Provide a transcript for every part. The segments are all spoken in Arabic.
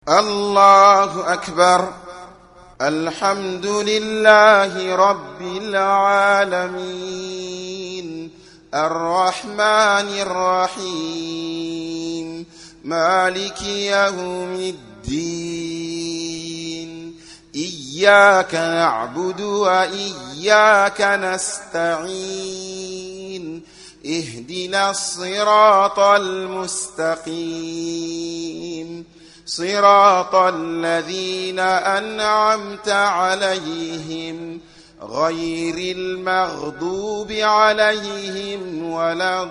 الله أكبر. الحمد لله رب العالمين، الرحمن الرحيم، مالك يوم الدين. إياك نعبد وإياك نستعين، اهدنا الصراط المستقيم، صراط الذين أنعمت عليهم غير المغضوب عليهم ولا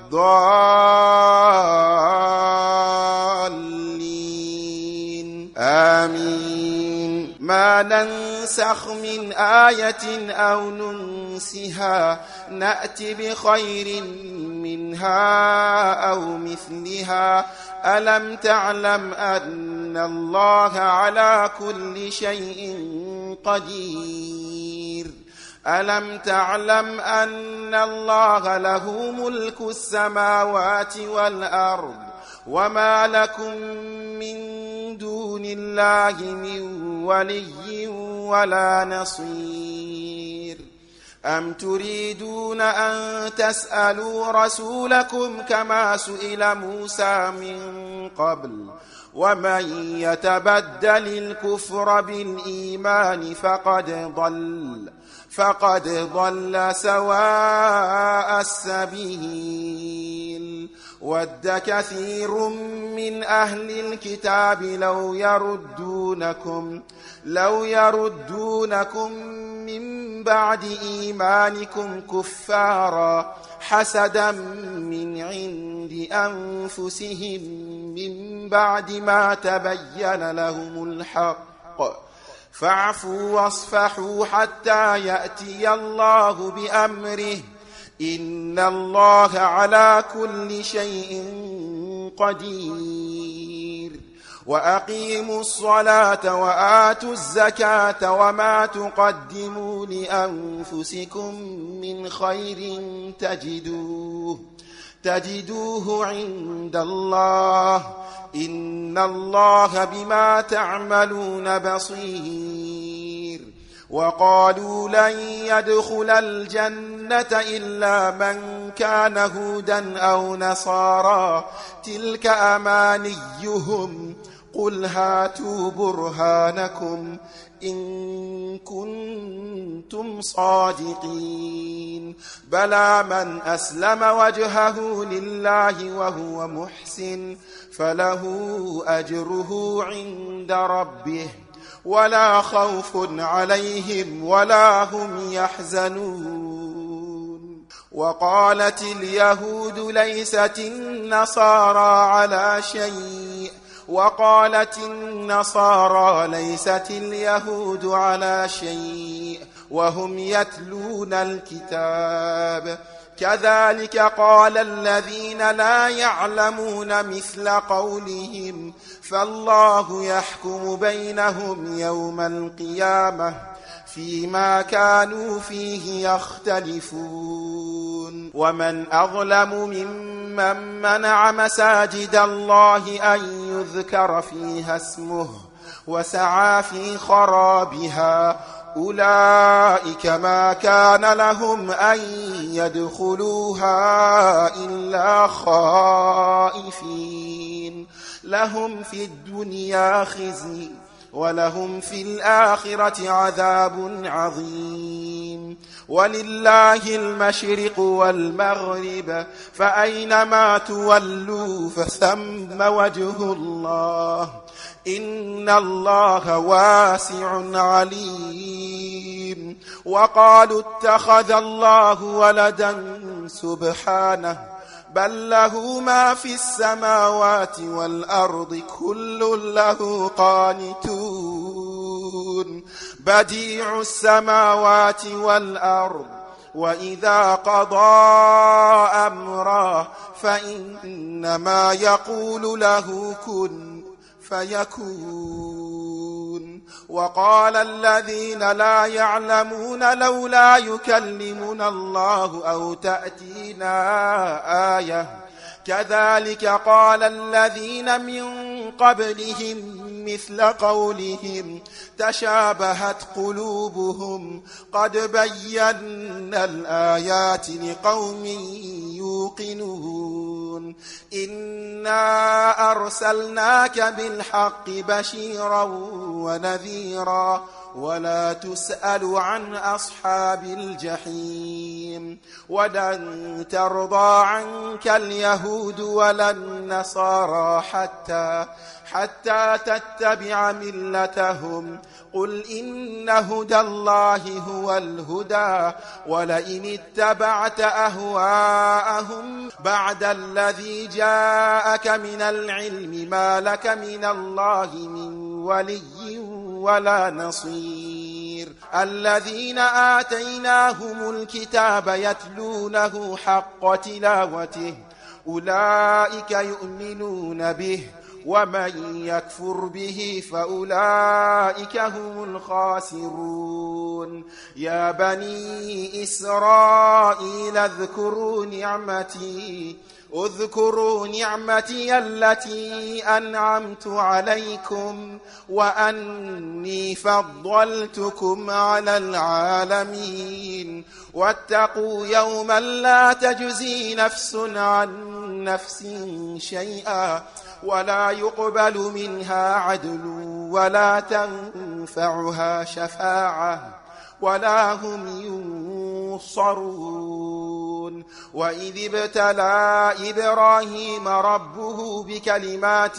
الضالين، آمين. ما ننسخ من آية أو ننسها نأت بخير منها أو مثلها. ألم تعلم أن الله على كل شيء قدير؟ ألم تعلم أن الله له ملك السماوات والأرض وما لكم من دون الله من ولي ولا نصير؟ أم تريدون أن تسألوا رسولكم كما سئل موسى من قبل؟ ومن يتبدل الكفر بالإيمان فقد ضل سواء السبيل. ود كثير من أهل الكتاب لو يردونكم من بعد إيمانكم كفارا حسدا من عند أنفسهم من بعد ما تبين لهم الحق، فاعفوا واصفحوا حتى يأتي الله بأمره، إن الله على كل شيء قدير. وأقيموا الصلاة وآتوا الزكاة وما تقدموا لأنفسكم من خير تجدوه عند الله، إن الله بما تعملون بصير. وقالوا لن يدخل الجنة إلا من كان هودا أو نصارى، تلك أمانيهم، قل هاتوا برهانكم إن كنتم صادقين. بلى من أسلم وجهه لله وهو محسن فله أجره عند ربه ولا خوف عليهم ولا هم يحزنون. وقالت اليهود ليست النصارى على شيء، وقالت النصارى ليست اليهود على شيء وهم يتلون الكتاب، كذلك قال الذين لا يعلمون مثل قولهم، فالله يحكم بينهم يوم القيامة فيما كانوا فيه يختلفون. ومن أظلم ممن منع مساجد الله أن يذكر فيها اسمه وسعى في خرابها، أولئك ما كان لهم أن يدخلوها إلا خائفين، لهم في الدنيا خزي ولهم في الآخرة عذاب عظيم. ولله المشرق والمغرب، فأينما تولوا فثم وجه الله، إن الله واسع عليم. وقالوا اتخذ الله ولدا سبحانه، بل له ما في السماوات والأرض كل له قانتون، بديع السماوات والأرض، وإذا قضى أمرا فإنما يقول له كن فيكون. وقال الذين لا يعلمون لولا يكلمنا الله أو تأتينا آية، كذلك قال الذين من قبلهم مثل قولهم تشابهت قلوبهم قد بينا الآيات لقوم يوقنون إنا أرسلناك بالحق بشيرا ونذيرا ولا تسأل عن أصحاب الجحيم ولن ترضى عنك اليهود ولا النصارى حتى تتبع ملتهم قل إن هدى الله هو الهدى ولئن اتبعت أهواءهم بعد الذي جاءك من العلم ما لك من الله من ولي ولا نصير الذين آتيناهم الكتاب يتلونه حق تلاوته أولئك يؤمنون به ومن يكفر به فأولئك هم الخاسرون يا بني إسرائيل اذكروا نعمتي التي أنعمت عليكم وأني فضلتكم على العالمين واتقوا يوما لا تجزي نفس عن نفس شيئا ولا يقبل منها عدل ولا تنفعها شفاعة ولا هم ينصرون وإذ ابتلى إبراهيم ربه بكلمات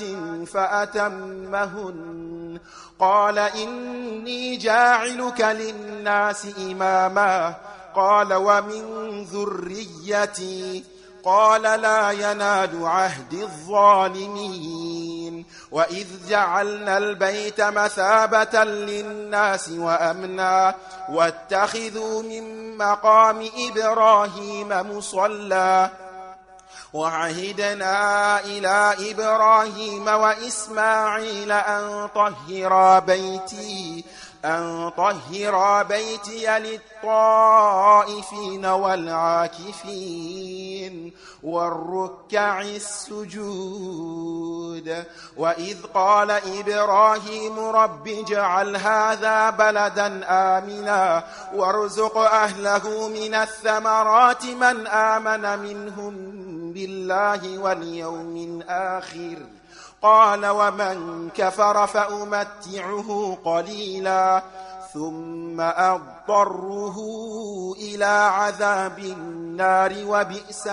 فأتمهن قال إني جاعلك للناس إماما قال ومن ذريتي قال لا ينال عهد الظالمين وإذ جعلنا البيت مثابة للناس وأمنا واتخذوا من مقام إبراهيم مصلى وعهدنا إلى إبراهيم وإسماعيل أن طهر بيتي للطائفين والعاكفين والركع السجود وإذ قال إبراهيم رب اجعل هذا بلدا آمنا وارزق أهله من الثمرات من آمن منهم بالله واليوم الآخر قال ومن كفر فأمتعه قليلا ثم أضطره إلى عذاب النار وبئس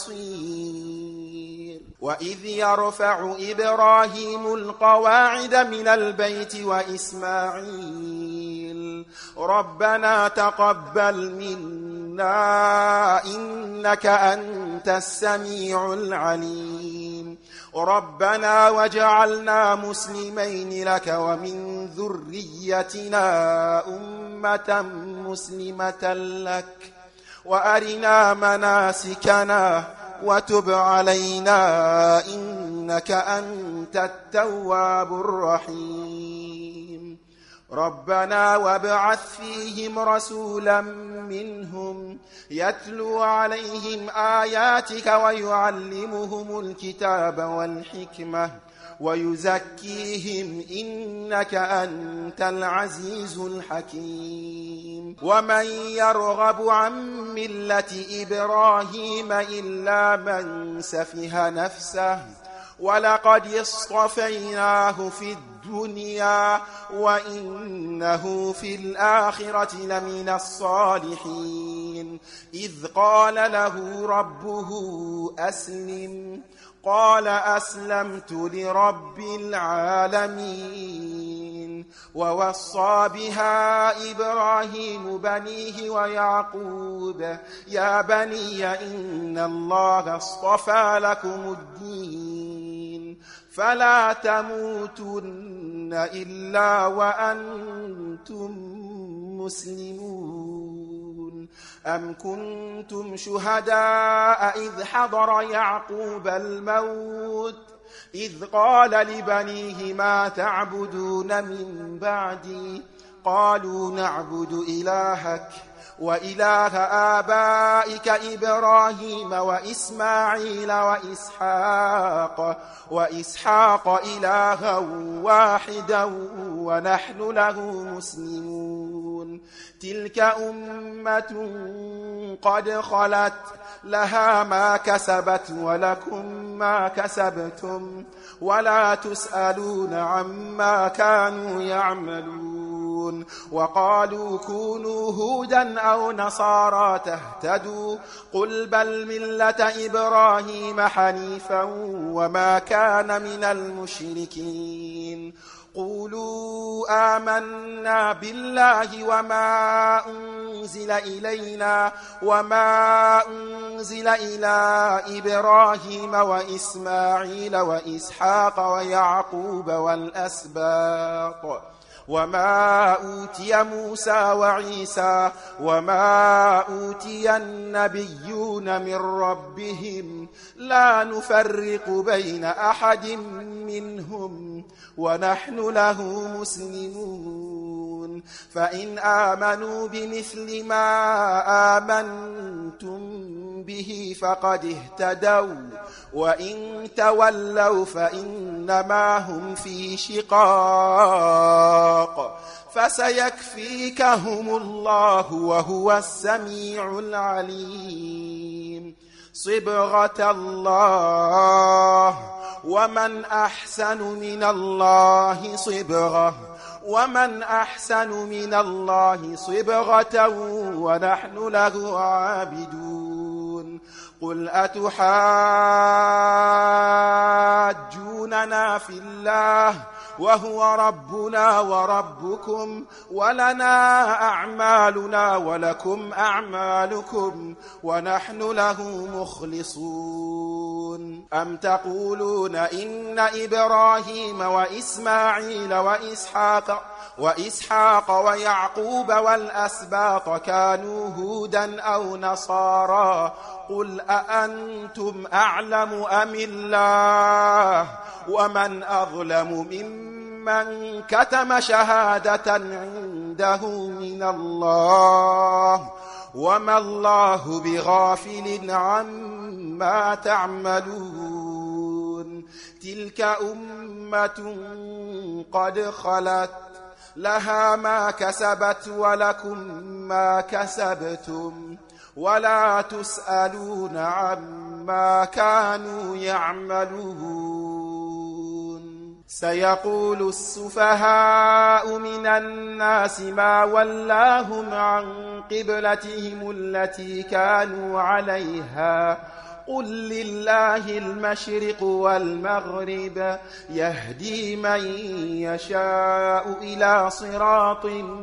المصير وإذ يرفع إبراهيم القواعد من البيت وإسماعيل ربنا تقبل منا إنك أنت السميع العليم ربنا وجعلنا مسلمين لك ومن ذريتنا أمة مسلمة لك وأرنا مناسكنا وتب علينا إنك أنت التواب الرحيم ربنا وابعث فيهم رسولا منهم يتلو عليهم آياتك ويعلمهم الكتاب والحكمة ويزكيهم إنك أنت العزيز الحكيم ومن يرغب عن ملة إبراهيم إلا من سفه نفسه ولقد اصطفيناه في الدنيا وإنه في الآخرة لمن الصالحين إذ قال له ربه أسلم قال أسلمت لرب العالمين ووصى بها إبراهيم بنيه ويعقوب يا بني إن الله اصطفى لكم الدين فلا تموتن إلا وأنتم مسلمون أم كنتم شهداء إذ حضر يعقوب الموت إذ قال لبنيه ما تعبدون من بعدي قالوا نعبد إلهك وإله آبائك إبراهيم وإسماعيل وإسحاق إلها واحدا ونحن له مسلمون تلك أمة قد خلت لها ما كسبت ولكم ما كسبتم ولا تسألون عما كانوا يعملون وقالوا كونوا هودا أو نصارى تهتدوا قل بل ملة إبراهيم حنيفا وما كان من المشركين قولوا آمنا بالله وما أنزل إلينا وما أنزل إلى إبراهيم وإسماعيل وإسحاق ويعقوب والأسباط وما أوتي موسى وعيسى وما أوتي النبيون من ربهم لا نفرق بين أحد منهم ونحن له مسلمون فإن آمنوا بمثل ما آمنتم به فقد اهتدوا وإن تولوا فإنما هم في شقاق فسيكفيكهم الله وهو السميع العليم صبغة الله ومن أحسن من الله صبغة ونحن له عابدون قل أتحاجوننا في الله وهو ربنا وربكم ولنا أعمالنا ولكم أعمالكم ونحن له مخلصون أم تقولون إن إبراهيم وإسماعيل وإسحاق ويعقوب والأسباط كانوا هودا أو نصارى قل أأنتم أعلم أم الله ومن أظلم ممن كتم شهادة عنده من الله وما الله بغافل عما تعملون تلك أمة قد خلت لها ما كسبت ولكم ما كسبتم ولا تسألون عما كانوا يعملون سيقول السفهاء من الناس ما ولاهم عن قبلتهم التي كانوا عليها قل لله المشرق والمغرب يهدي من يشاء إلى صراط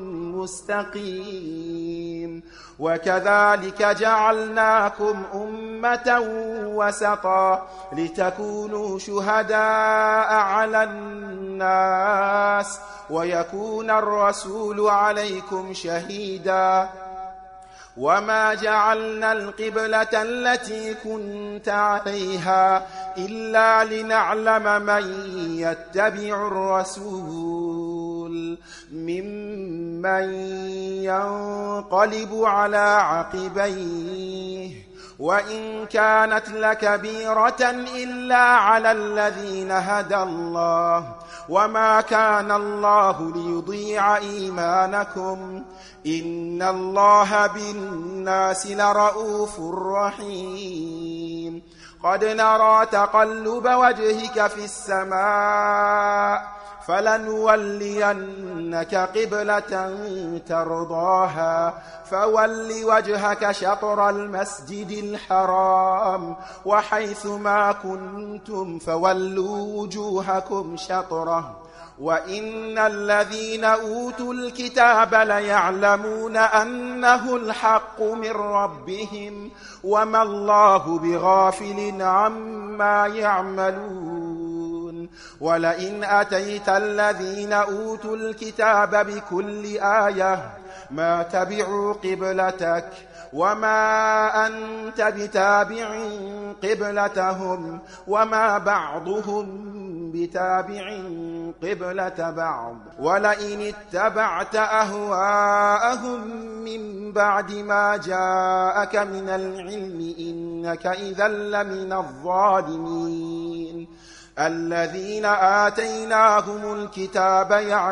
مستقيم وكذلك جعلناكم أمة وسطا لتكونوا شهداء على الناس ويكون الرسول عليكم شهيدا وما جعلنا القبلة التي كنت عليها إلا لنعلم من يتبع الرسول ممن ينقلب على عقبيه وإن كانت لكبيرة إلا على الذين هدى الله وما كان الله ليضيع إيمانكم إن الله بالناس لرؤوف رحيم قد نرى تقلب وجهك في السماء فلنولينك قبلة ترضاها فول وجهك شطر المسجد الحرام وحيث ما كنتم فولوا وجوهكم شطره وإن الذين أوتوا الكتاب ليعلمون أنه الحق من ربهم وما الله بغافل عما يعملون ولئن أتيت الذين أوتوا الكتاب بكل آية ما تبعوا قبلتك وما أنت بتابع قبلتهم وما بعضهم بتابع قبلة بعض ولئن اتبعت أهواءهم من بعد ما جاءك من العلم إنك إذا لمن الظالمين الذين آتيناهم الكتاب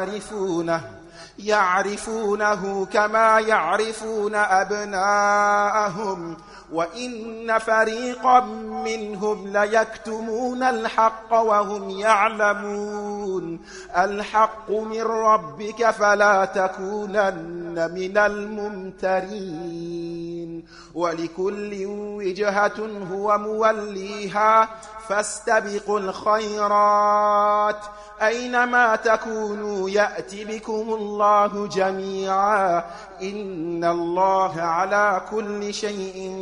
يعرفونه كما يعرفون أبناءهم وإن فريقا منهم ليكتمون الحق وهم يعلمون الحق من ربك فلا تكونن من الممترين ولكل وجهة هو موليها فاستبقوا الخيرات أينما تكونوا يأت بكم الله جميعا إن الله على كل شيء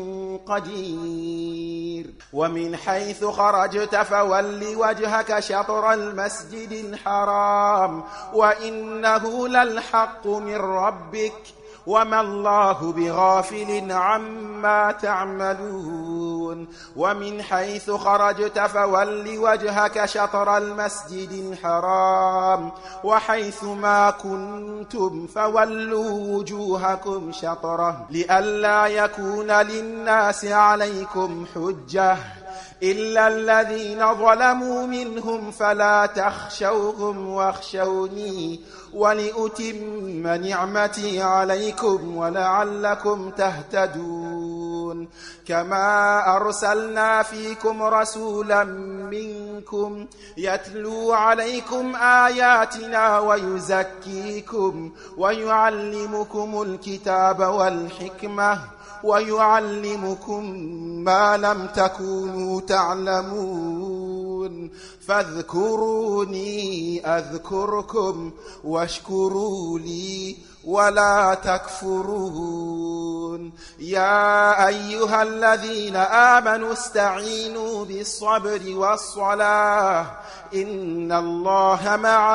قدير ومن حيث خرجت فول وجهك شطر المسجد الحرام وإنه للحق من ربك وما الله بغافل عما تعملون ومن حيث خرجت فول وجهك شطر المسجد الحرام وحيث ما كنتم فولوا وجوهكم شطره لئلا يكون للناس عليكم حجة إلا الذين ظلموا منهم فلا تخشوهم واخشوني ولأتم نعمتي عليكم ولعلكم تهتدون كما أرسلنا فيكم رسولا منكم يتلو عليكم آياتنا ويزكيكم ويعلمكم الكتاب والحكمة ويعلمكم ما لم تكونوا تعلمون فاذكروني أذكركم واشكروا لي ولا تكفرون يا أيها الذين آمنوا استعينوا بالصبر والصلاة إن الله مع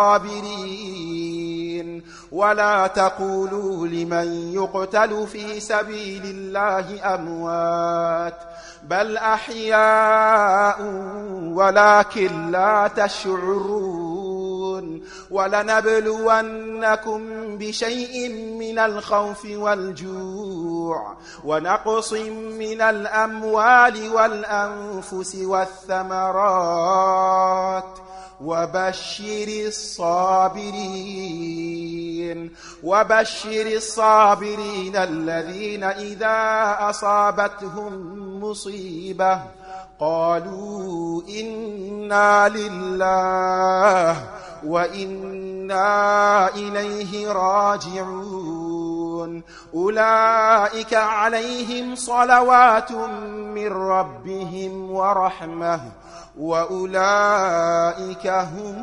الصابرين ولا تقولوا لمن يقتل في سبيل الله أموات بل أحياء ولكن لا تشعرون ولنبلونكم بشيء من الخوف والجوع ونقص من الأموال والأنفس والثمرات وبشر الصابرين الذين إذا أصابتهم مصيبة قالوا إنا لله وإنا إليه راجعون أولئك عليهم صلوات من ربهم ورحمة وأولئك هم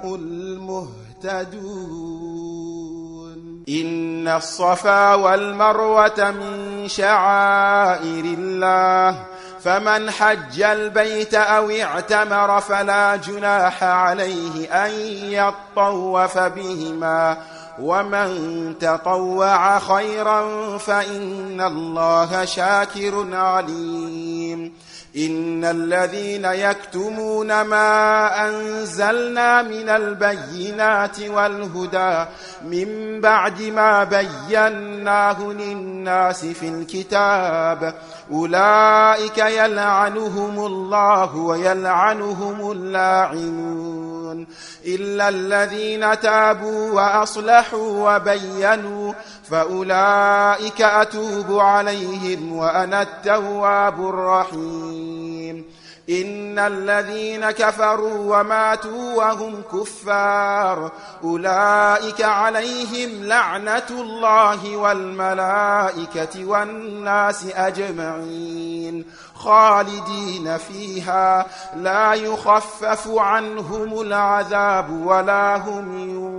المهتدون إن الصفا والمروة من شعائر الله فمن حج البيت أو اعتمر فلا جناح عليه أن يطوف بهما ومن تطوع خيرا فإن الله شاكر عليم إن الذين يكتمون ما أنزلنا من البينات والهدى من بعد ما بيناه للناس في الكتاب أولئك يلعنهم الله ويلعنهم اللاعنون إلا الذين تابوا وأصلحوا وبينوا فأولئك أتوب عليهم وأنا التواب الرحيم إن الذين كفروا وماتوا وهم كفار أولئك عليهم لعنة الله والملائكة والناس أجمعين خالدين فيها لا يخفف عنهم العذاب ولا هم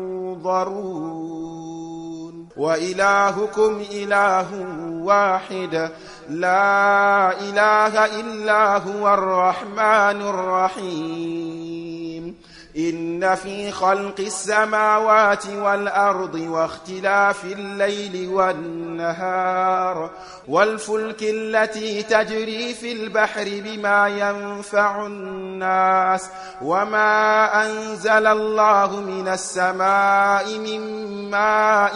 ينظرون وإلهكم إله واحد لا إله إلا هو الرحمن الرحيم إن في خلق السماوات والأرض واختلاف الليل والنهار والفلك التي تجري في البحر بما ينفع الناس وما أنزل الله من السماء من ماء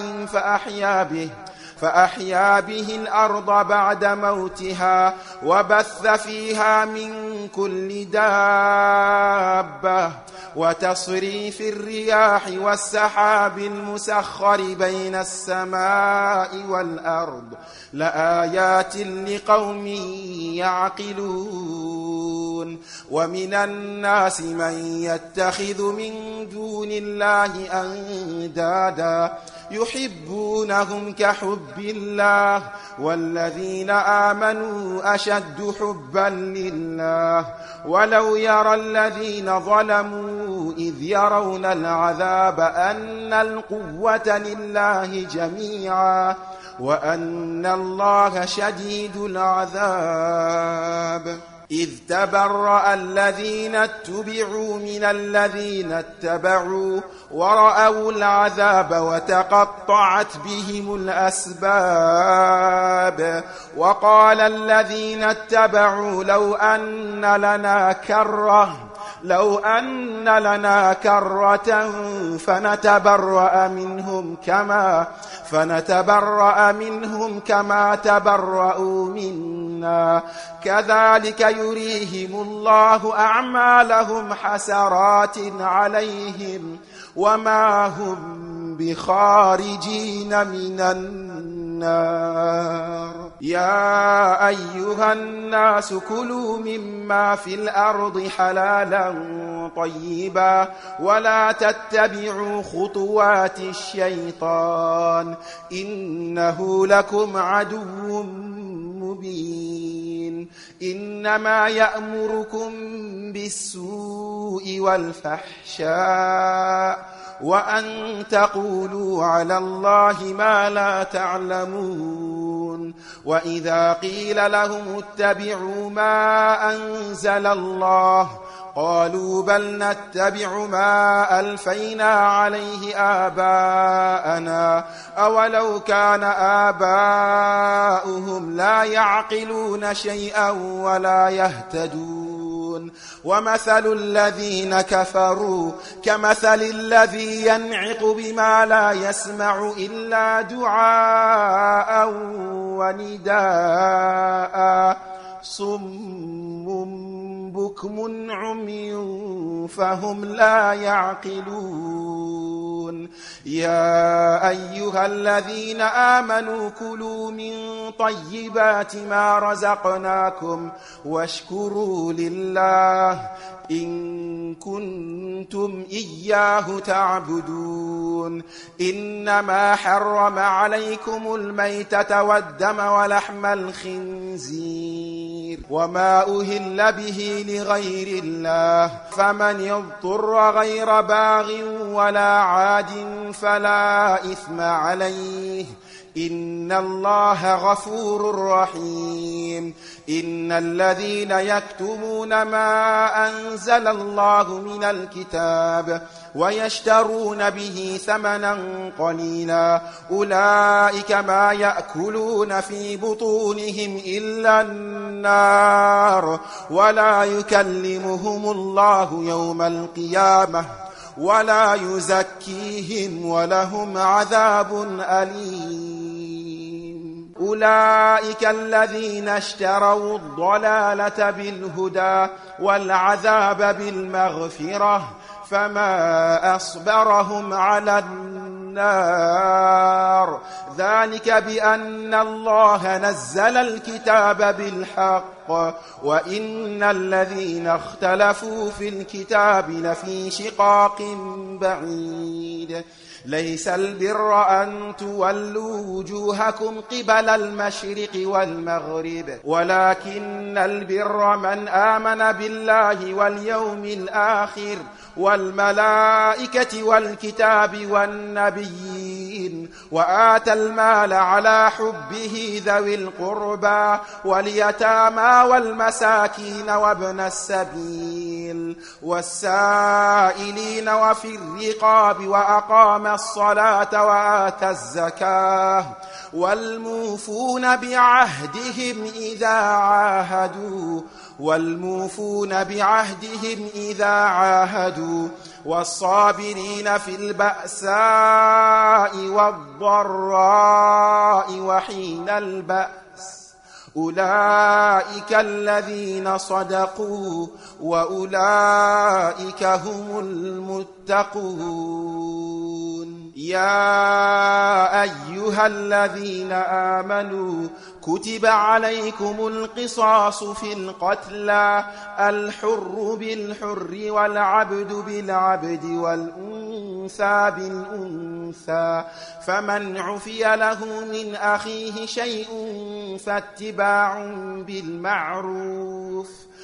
فأحيا به الأرض بعد موتها وبث فيها من كل دابة وتصريف الرياح والسحاب المسخر بين السماء والأرض لآيات لقوم يعقلون ومن الناس من يتخذ من دون الله أندادا يحبونهم كحب الله والذين آمنوا أشد حبا لله ولو يرى الذين ظلموا إذ يرون العذاب أن القوة لله جميعا وأن الله شديد العذاب إذ تبرأ الذين اتبعوا من الذين اتبعوا ورأوا العذاب وتقطعت بهم الأسباب وقال الذين اتبعوا لو أن لنا كرة فنتبرأ منهم كما تبرأوا منا كذلك يريهم الله أعمالهم حسرات عليهم وما هم بخارجين من النار يا أيها الناس كلوا مما في الأرض حلالا طيبا ولا تتبعوا خطوات الشيطان إنه لكم عدو مبين إنما يأمركم بالسوء والفحشاء وأن تقولوا على الله ما لا تعلمون وإذا قيل لهم اتبعوا ما أنزل الله قالوا بل نتبع ما ألفينا عليه آباءنا أولو كان آباؤهم لا يعقلون شيئا ولا يهتدون ومثل الذين كفروا كمثل الذي ينعق بما لا يسمع إلا دعاء ونداء صم بكم عمي فهم لا يعقلون يا أيها الذين آمنوا كلوا من طيبات ما رزقناكم واشكروا لله إن كنتم إياه تعبدون إنما حرم عليكم الميتة والدم ولحم الخنزير وما أهل به لغير الله فمن اضطر غير باغ ولا عاد فلا إثم عليه إن الله غفور رحيم إن الذين يكتمون ما أنزل الله من الكتاب ويشترون به ثمنا قليلا أولئك ما يأكلون في بطونهم إلا النار ولا يكلمهم الله يوم القيامة ولا يزكيهم ولهم عذاب أليم أولئك الذين اشتروا الضلالة بالهدى والعذاب بالمغفرة فما أصبرهم على النار ذلك بأن الله نزل الكتاب بالحق وإن الذين اختلفوا في الكتاب لفي شقاق بعيد ليس البر أن تولوا وجوهكم قبل المشرق والمغرب ولكن البر من آمن بالله واليوم الآخر والملائكة والكتاب والنبيين وآتى المال على حبه ذوي القربى واليتامى والمساكين وابن السبيل السبيل والسائلين وفي الرقاب وأقام الصلاة وآتى الزكاة والموفون بعهدهم إذا عاهدوا والصابرين في البأساء والضراء وحين البأس أولئك الذين صدقوا وأولئك هم المتقون. يا أيها الذين آمنوا كتب عليكم القصاص في القتلى الحر بالحر والعبد بالعبد والأنثى بالأنثى فمن عفي له من أخيه شيء فاتباع بالمعروف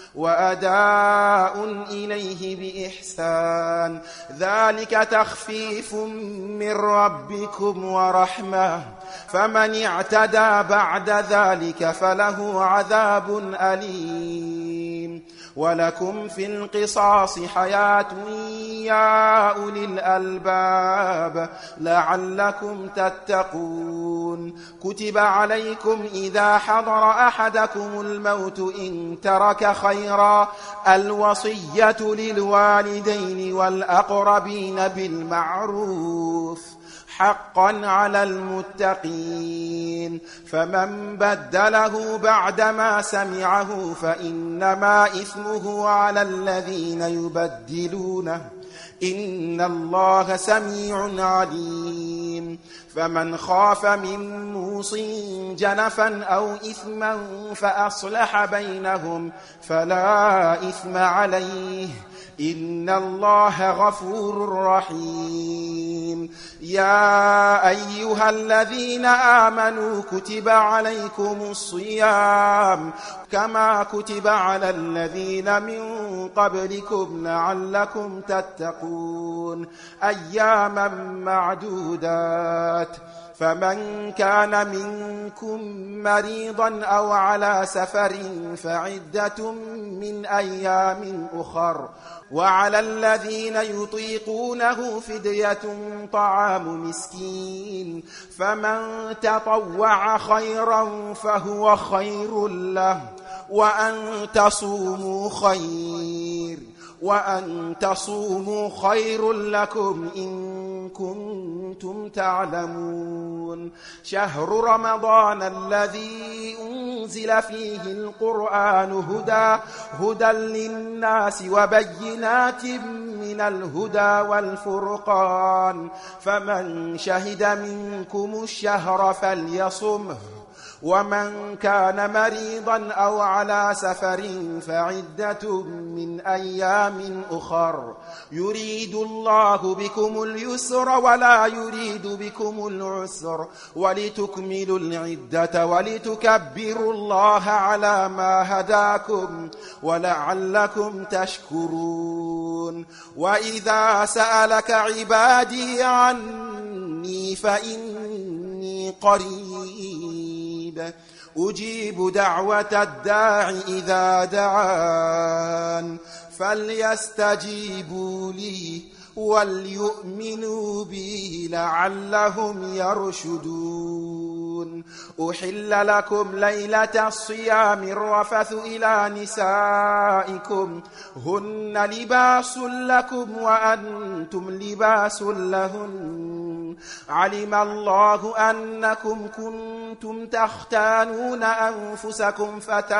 وأداء إليه بإحسان ذلك تخفيف من ربكم ورحمة فمن اعتدى بعد ذلك فله عذاب أليم. ولكم في القصاص حياة يا أولي الألباب لعلكم تتقون. كتب عليكم إذا حضر أحدكم الموت إن ترك خيرا الوصية للوالدين والأقربين بالمعروف حقا على المتقين فمن بدله بعدما سمعه فإنما إثمه على الذين يبدلونه إن الله سميع عليم. فمن خاف من موص جنفا أو إثما فأصلح بينهم فلا إثم عليه إن الله غفور رحيم. يا أيها الذين آمنوا كتب عليكم الصيام كما كتب على الذين من قبلكم لعلكم تتقون أياما معدودات فمن كان منكم مريضا أو على سفر فعدة من أيام أخر وعلى الذين يطيقونه فدية طعام مسكين فمن تطوع خيرا فهو خير له وأن تصوموا خير لكم إن كنتم تعلمون. شهر رمضان الذي أنزل فيه القرآن هدى للناس وبينات من الهدى والفرقان فمن شهد منكم الشهر فليصمه ومن كان مريضا أو على سفر فعدة من أيام أخر يريد الله بكم اليسر ولا يريد بكم العسر ولتكملوا العدة ولتكبروا الله على ما هداكم ولعلكم تشكرون. وإذا سألك عبادي عني فإني قريب أجيب دعوة الداع إذا دعان فليستجيبوا لي وليؤمنوا بي لعلهم يرشدون. أحل لكم ليلة الصيام الرفث إلى نسائكم هن لباس لكم وأنتم لباس لهن علم الله أنكم كنتم تختانون أنفسكم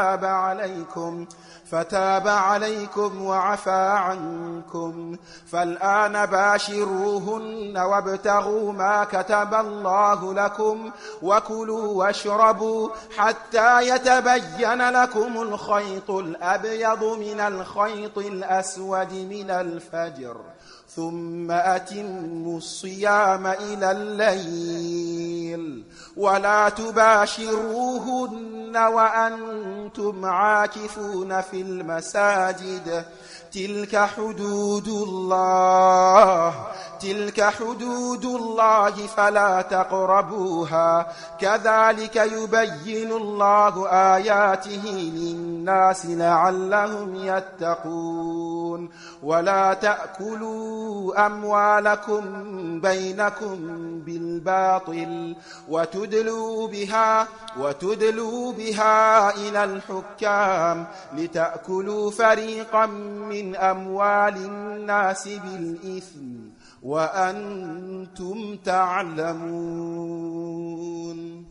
فتاب عليكم وعفى عنكم فالآن باشروهن وابتغوا ما كتب الله لكم وكلوا واشربوا حتى يتبين لكم الخيط الأبيض من الخيط الأسود من الفجر ثم أتموا الصيام إلى الليل ولا تباشروهن وأنتم عاكفون في المساجد تلك حدود الله تلك حدود الله فلا تقربوها كذلك يبين الله آياته للناس لعلهم يتقون ولا تأكلوا أموالكم بينكم بالباطل وتدلوا بها إلى الحكام لتأكلوا فريقا من أموال الناس بالإثم وأنتم تعلمون.